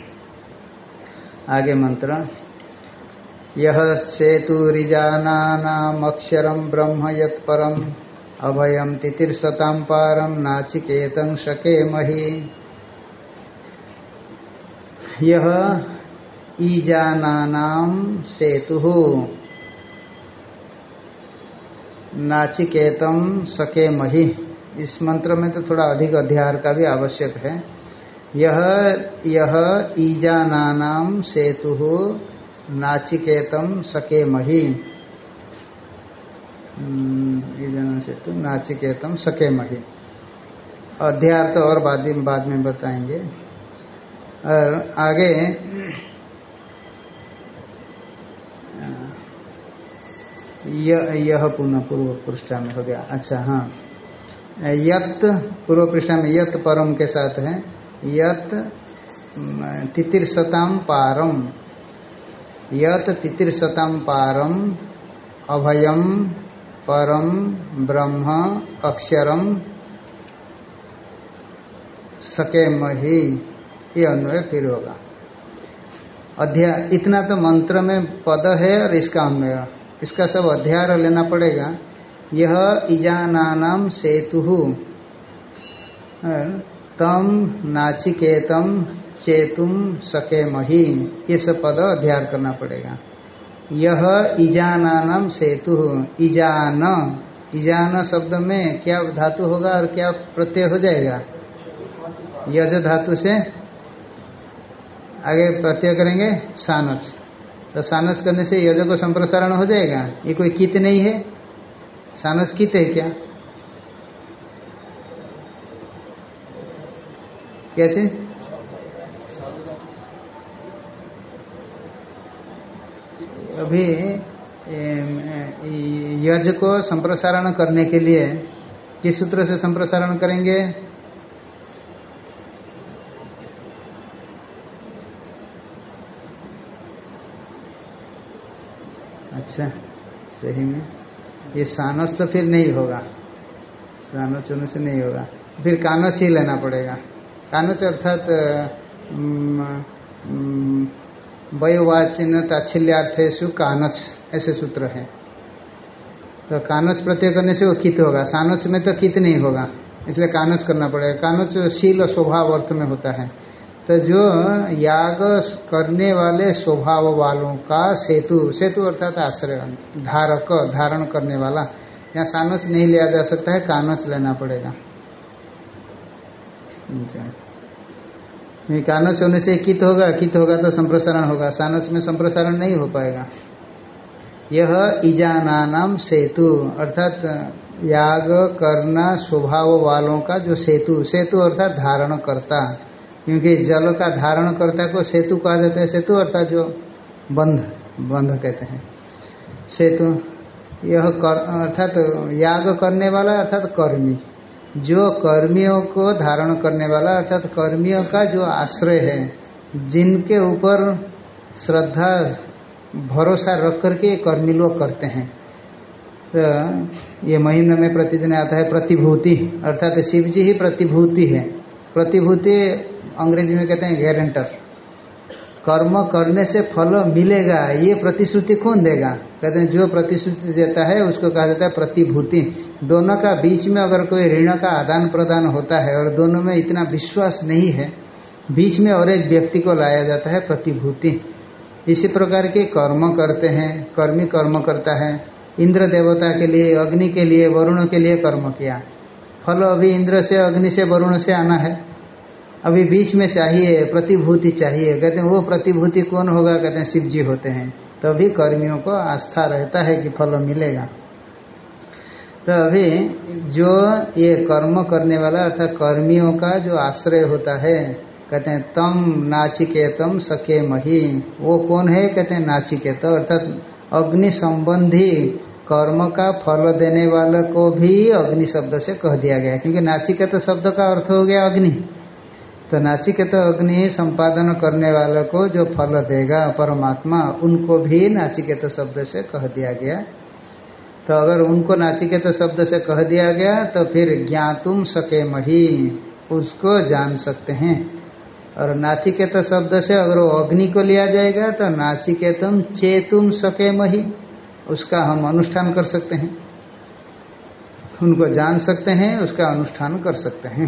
Speaker 1: आगे मंत्र यह सेतुरिजानानाम अक्षरम ब्रह्म यत्परम अभयम तितिर्षतां पारम नाचिकेतं शकेमहि। यह ईजानानाम सेतु नाचिकेतं शकेमहि, इस मंत्र में तो थोड़ा अधिक अध्यार का भी आवश्यक है। यह ईजानानाम सेतु नाचिकेतं शकेमहि, ईजाना सेतु नाचिकेतं शकेमहि, अध्यार तो और बाद में बताएंगे। और आगे यह पुनः पूर्व पृष्ठा में हो गया। अच्छा हाँ, यत पूर्व पृष्ठा में यत परम के साथ है, यत तितिर्षतां पारम, यत तितिर्षतां पारम अभयम परम ब्रह्म अक्षरम शकेमहि, ये अन्वय फिर होगा। अध्याय इतना तो मंत्र में पद है और इसका अन्वय, इसका सब अध्याय लेना पड़ेगा। यह ईजानानाम सेतु तम नाचिकेतम चेतुम शकेमहि, ये सब पद अध्याय करना पड़ेगा। यह ईजानानाम सेतु, ईजान, ईजान शब्द में क्या धातु होगा और क्या प्रत्यय हो जाएगा? यज धातु से आगे प्रत्यय करेंगे सानस, तो सानस करने से यज को संप्रसारण हो जाएगा। ये कोई कित नहीं है, सानस कित है क्या? क्या चीज? अभी यज को संप्रसारण करने के लिए किस सूत्र से संप्रसारण करेंगे? अच्छा, सही में ये सानस तो फिर नहीं होगा, सानोच होने से नहीं होगा, फिर कानच ही लेना पड़ेगा। कानच अर्थात वयोवाचिन ताच्छल्यार्थेषु कानच, ऐसे सूत्र है। तो कानच प्रत्यय करने से वो कित होगा, सानच में तो कित नहीं होगा, इसलिए कानच करना पड़ेगा। कानच शील और स्वभाव अर्थ में होता है। तो जो याग करने वाले स्वभाव वालों का सेतु, सेतु अर्थात आश्रय, धारक, धारण करने वाला, यहाँ सानच नहीं लिया जा सकता है, कानच लेना पड़ेगा। कानच होने से कित होगा, कित होगा तो संप्रसारण होगा, सानच में संप्रसारण नहीं हो पाएगा। यह ईजानानाम सेतु अर्थात याग करना स्वभाव वालों का जो सेतु, सेतु अर्थात धारण करता, क्योंकि जल का धारण करता को सेतु कहा जाता है। सेतु अर्थात जो बंध, बंध कहते हैं सेतु। यह अर्थात याग करने वाला अर्थात कर्मी, जो कर्मियों को धारण करने वाला अर्थात कर्मियों का जो आश्रय है, जिनके ऊपर श्रद्धा भरोसा रख करके कर्मी लोग करते हैं। तो ये महीने में प्रतिदिन आता है प्रतिभूति, अर्थात शिव जी ही प्रतिभूति है। प्रतिभूति अंग्रेजी में कहते हैं गारंटर। कर्म करने से फल मिलेगा, ये प्रतिश्रुति कौन देगा? कहते हैं जो प्रतिश्रुति देता है उसको कहा जाता है प्रतिभूति। दोनों का बीच में अगर कोई ऋण का आदान प्रदान होता है और दोनों में इतना विश्वास नहीं है, बीच में और एक व्यक्ति को लाया जाता है प्रतिभूति। इसी प्रकार के कर्म करते हैं, कर्मी कर्म करता है। इंद्र देवता के लिए, अग्नि के लिए, वरुण के लिए कर्म किया, फल अभी इंद्र से, अग्नि से, वरुण से आना है, अभी बीच में चाहिए प्रतिभूति चाहिए। कहते हैं वो प्रतिभूति कौन होगा? कहते हैं शिव जी होते हैं। तभी कर्मियों को आस्था रहता है कि फल मिलेगा। तो अभी जो ये कर्म करने वाला अर्थात कर्मियों का जो आश्रय होता है, कहते हैं तम नाचिकेतम सके मही, वो कौन है? कहते हैं नाचिकेत अर्थात अग्नि संबंधी कर्म का फल देने वाले को भी अग्नि शब्द से कह दिया गया, क्योंकि नाचिकेत शब्द का अर्थ हो गया अग्नि। तो नाचिकेत अग्नि संपादन करने वाले को जो फल देगा परमात्मा, उनको भी नाचिकेत शब्द से कह दिया गया। तो अगर उनको नाचिकेत शब्द से कह दिया गया तो फिर ज्ञातुम सके मही, उसको जान सकते हैं। और नाचिकेत शब्द से अगर वो अग्नि को लिया जाएगा तो नाचिकेतम चेतुम सके मही, उसका हम अनुष्ठान कर सकते हैं, उनको जान सकते हैं, उसका अनुष्ठान कर सकते हैं।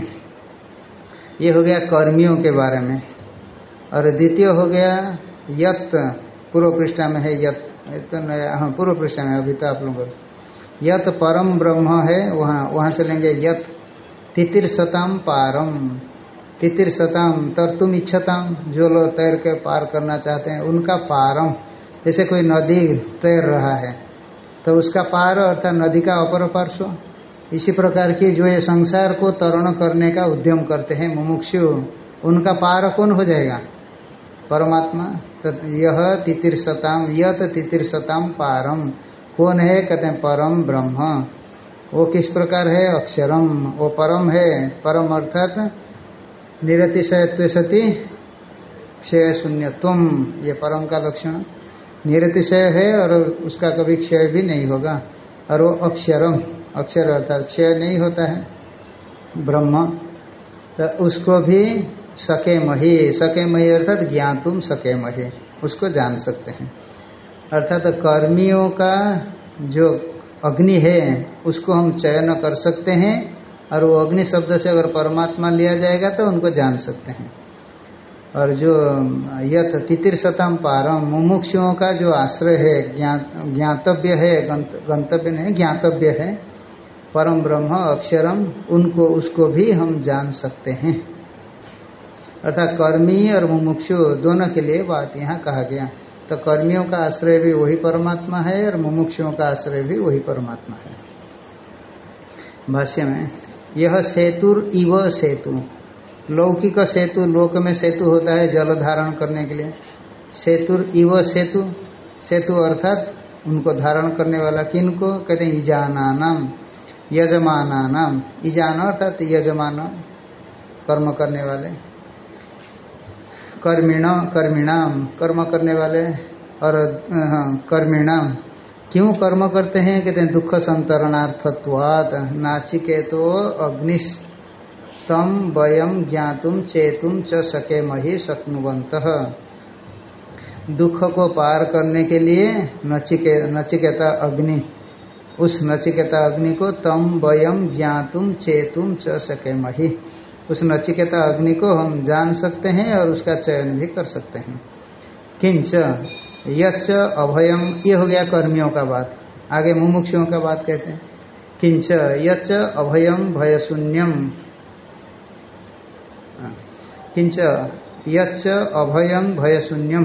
Speaker 1: ये हो गया कर्मियों के बारे में। और द्वितीय हो गया यत, पूर्व पृष्ठा में है यत, तो नया, हाँ पूर्व पृष्ठा में अभी तो आप लोगों यत परम ब्रह्म है, वहाँ से लेंगे यत तितिर्षताम पारम। तितिर्षताम तर्तुम इच्छताम, जो लोग तैर के पार करना चाहते हैं उनका पारम। जैसे कोई नदी तैर रहा है तो उसका पार अर्थात नदी का अपर पार्श्व। इसी प्रकार की जो ये संसार को तरण करने का उद्यम करते हैं मुमुक्षु, उनका पार कौन हो जाएगा? परमात्मा। तो यह तितिर्षताम, यत तितिर्षताम पारम कौन है? कहते हैं परम ब्रह्म। वो किस प्रकार है? अक्षरम, वो परम है। परम अर्थात निरतिशयत्व सति क्षय शून्यत्वम, ये परम का लक्षण। निरतिशय है और उसका कभी क्षय भी नहीं होगा। और वो अक्षरम, अक्षर अर्थात क्षय नहीं होता है ब्रह्म। तो उसको भी सके मही, सके मही अर्थात ज्ञातुम सके मही, उसको जान सकते हैं। अर्थात कर्मियों का जो अग्नि है उसको हम चयन कर सकते हैं, और वो अग्नि शब्द से अगर परमात्मा लिया जाएगा तो उनको जान सकते हैं। और जो यथ तितिर्षताम पारम, मुमुक्षुओं का जो आश्रय है, ज्ञातव्य है, गंतव्य नहीं ज्ञातव्य है, परम ब्रह्म अक्षरम, उनको उसको भी हम जान सकते हैं। अर्थात कर्मी और मुमुक्षु दोनों के लिए बात यहाँ कहा गया। तो कर्मियों का आश्रय भी वही परमात्मा है और मुमुक्षुओं का आश्रय भी वही परमात्मा है। भाष्य में यह सेतुर इव सेतु, लौकिक सेतु, लोक में सेतु होता है जल धारण करने के लिए। सेतुर इव सेतु, सेतु अर्थात उनको धारण करने वाला, किनको? कहते हैं ईजानानाम, यजमानानाम। ईजान अर्थात यजमान, कर्म करने वाले। कर्मिणाम, कर्म करने वाले। और कर्मिणाम क्यों कर्म करते हैं? कहते हैं दुख संतरणार्थत्वात् नाचिकेतो अग्निस्तम वयम ज्ञातुम चेतुम च शकेमहि शक्नुवन्तः। दुख को पार करने के लिए नचिकेता अग्नि, उस नचिकेता अग्नि को तम वयम ज्ञातुम चेतुम च शकेमहि, उस नचिकेता अग्नि को हम जान सकते हैं और उसका चयन भी कर सकते हैं। किंच यच्च अभयम, ये हो गया कर्मियों का बात। आगे मुमुक्षुओं का बात कहते हैं। किंच यच्च अभयम भयशून्यम, किंच यच्च अभयम भयशून्यम,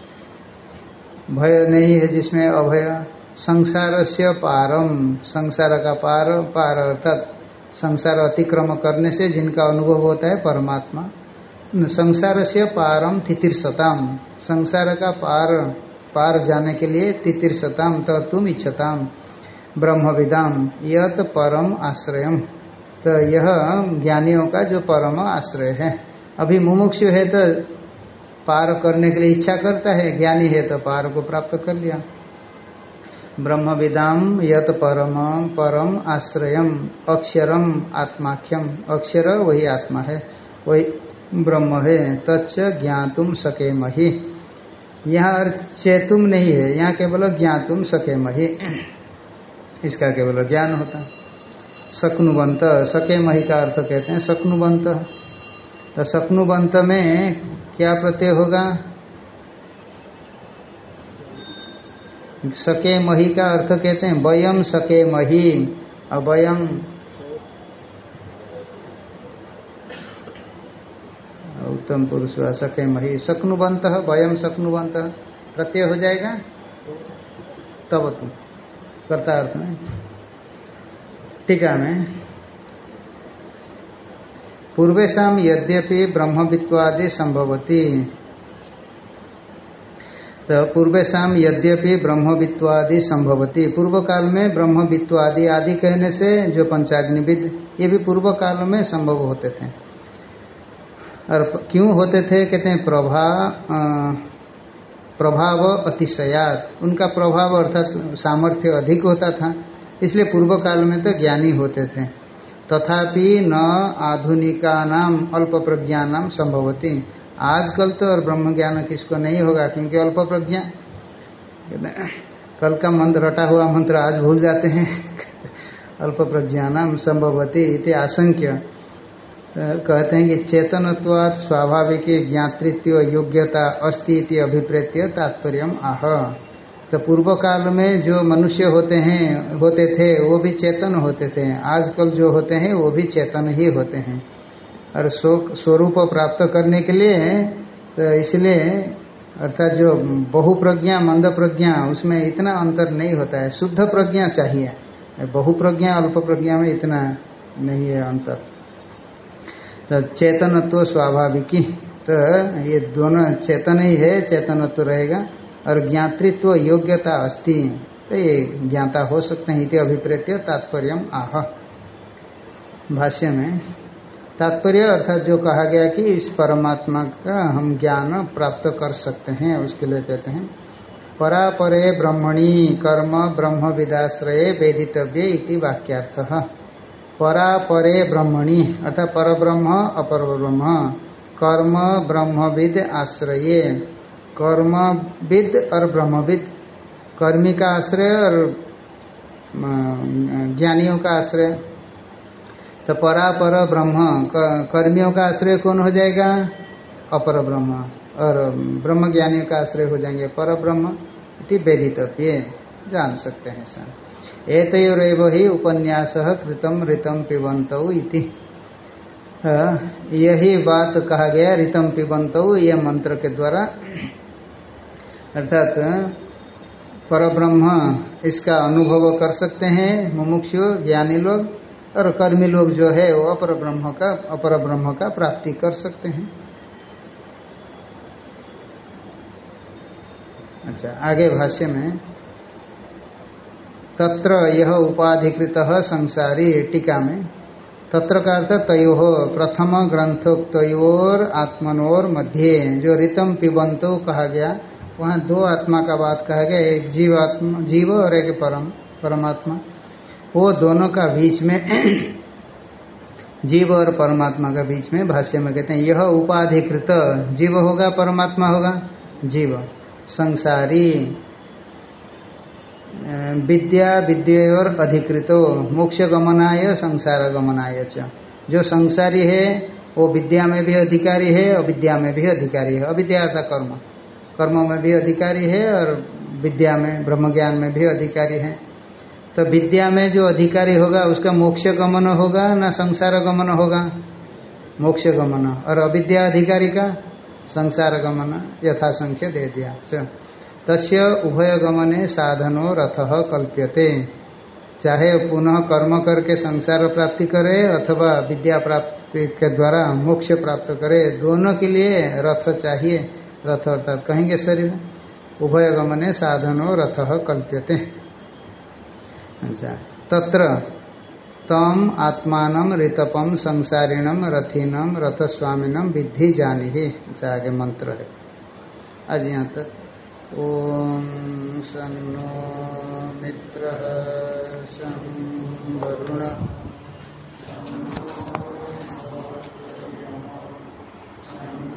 Speaker 1: भय नहीं है जिसमें अभय, संसार से पारम, संसार का पार, पार अर्थात संसार अतिक्रम करने से जिनका अनुभव होता है परमात्मा, संसार से पारम तितिर्षताम, संसार का पार जाने के लिए तितिर्षताम तो तुम इच्छताम ब्रह्मविदाम यत परम आश्रयम, तो यह ज्ञानियों का जो परम आश्रय है। अभी मुमुक्षु है तो पार करने के लिए इच्छा करता है, ज्ञानी है तो पार को प्राप्त कर लिया। ब्रह्मविदाम यत परम आश्रयम अक्षरम आत्माख्यम, अक्षर वही आत्मा है, वही ब्रह्म है। तच्च ज्ञातुम सकेमहि, यहाँ चेतुम नहीं है, यहाँ केवल ज्ञातुम सकेमहि, इसका केवल ज्ञान होता है। शक्नुवंत, सकेमहि का अर्थ कहते हैं शक्नुवंत। तो शक्नुवंत में क्या प्रत्यय होगा? सकेमहि का अर्थ कहते हैं वयम सकेमहि, अवयम उत्तम पुरुष सकेमहि, शक्नुवंत वयम शक्नुवंत प्रत्यय हो जाएगा तब तुम कर्ता अर्थ में। टीका में पूर्वेशम यद्यपि ब्रह्मवित्वादि संभवती, तो पूर्वेशम यद्यपि ब्रह्मवित्वादि संभवती, पूर्व काल में ब्रह्मवित्वादि आदि कहने से जो पंचाग्निविद ये भी पूर्व काल में संभव होते थे। और क्यों होते थे? कहते हैं प्रभाव अतिशयात, उनका प्रभाव अर्थात सामर्थ्य अधिक होता था, इसलिए पूर्व काल में तो ज्ञानी होते थे। तथापि न आधुनिका नाम अल्प प्रज्ञा नाम संभवती, आजकल तो और ब्रह्म ज्ञान किसको नहीं होगा, क्योंकि अल्प प्रज्ञा, कल का मंत्र रटा हुआ मंत्र आज भूल जाते हैं। अल्प प्रज्ञा नाम संभवती इति आशंक्य, कहते हैं कि चेतनत्वात् स्वाभाविक ज्ञातृत्व योग्यता अस्ति इति अभिप्रेत्य तात्पर्यम आह। तो पूर्व काल में जो मनुष्य होते थे वो भी चेतन होते थे, आजकल जो होते हैं वो भी चेतन ही होते हैं। और स्वरूप प्राप्त करने के लिए तो इसलिए अर्थात जो बहुप्रज्ञा मंद प्रज्ञा उसमें इतना अंतर नहीं होता है, शुद्ध प्रज्ञा चाहिए, बहुप्रज्ञा अल्प प्रज्ञा में इतना नहीं है अंतर। तो चेतनत्व स्वाभाविकी, तो ये दोनों चेतन ही है, चेतनत्व रहेगा, और ज्ञातृत्व योग्यता अस्ति, तो ये ज्ञाता हो सकते हैं। इति अभिप्रेत्य तात्पर्यम आह। भाष्य में तात्पर्य अर्थात जो कहा गया कि इस परमात्मा का हम ज्ञान प्राप्त कर सकते हैं, उसके लिए कहते हैं परापरे ब्रह्मणि कर्म ब्रह्म विदाश्रये वेदितव्ये इति वाक्यार्थः। परापरे ब्रह्मणि अर्थात परब्रह्म अपर ब्रह्म, कर्म ब्रह्मविद आश्रये, कर्मविद और ब्रह्मविद, कर्मी का आश्रय और ज्ञानियों का आश्रय। तो परापर ब्रह्म, कर्मियों का आश्रय कौन हो जाएगा? अपर ब्रह्म, और ब्रह्म ज्ञानियों का आश्रय हो जाएंगे पर ब्रह्म इति वेदितव्ये, जान सकते हैं सर। एतयोरेव ही उपन्यासः कृतं ऋतं पिबन्तौ इति, यही बात कहा गया ऋतं पिबन्तौ, ये मंत्र के द्वारा, अर्थात परब्रह्म इसका अनुभव कर सकते हैं मुमुक्षु ज्ञानी लोग, और कर्मी लोग जो है वो अपर ब्रह्म का प्राप्ति कर सकते हैं। अच्छा, आगे भाष्य में तत्र यह उपाधिकृतः संसारी, टीका में तत्र का अर्थ तयोः प्रथम ग्रंथोक्तयोर आत्मनोर मध्ये, जो ऋतम पिबंतो कहा गया वहाँ दो आत्मा का बात कहा गया, एक जीवात्मा जीव और एक परमात्मा। वो दोनों का बीच में जीव और परमात्मा का बीच में भाष्य में कहते हैं यह उपाधिकृत जीव होगा परमात्मा होगा जीव संसारी विद्या विद्योर अधिकृतो मोक्ष गमनाय संसार गमनाय च। जो संसारी है वो विद्या में भी अधिकारी है, अविद्या में भी अधिकारी है। अविद्या अर्थात कर्म, कर्मों में भी अधिकारी है और विद्या में ब्रह्म ज्ञान में भी अधिकारी है। तो विद्या में जो अधिकारी होगा उसका मोक्ष गमन होगा ना संसार गमन होगा? मोक्ष गमन। और अविद्या अधिकारी का संसार गमन यथासंख्य दे दिया। तस्य उभय गमने साधनो रथः कल्प्यते। चाहे पुनः कर्म करके संसार प्राप्ति करे अथवा विद्या प्राप्ति के द्वारा मोक्ष प्राप्त करे, दोनों के लिए रथ चाहिए। रथ अर्थात कहेंगे शरीर। उभय गमने साधनो रथः कल्प्यते। अच्छा, तत्र तम आत्मानं ऋतपम संसारिणम रथिनम रथस्वामिनम विद्धि जानीहि। आगे मंत्र है। आज यहाँ तक। ओम सन्नो मित्रः सं वरुणः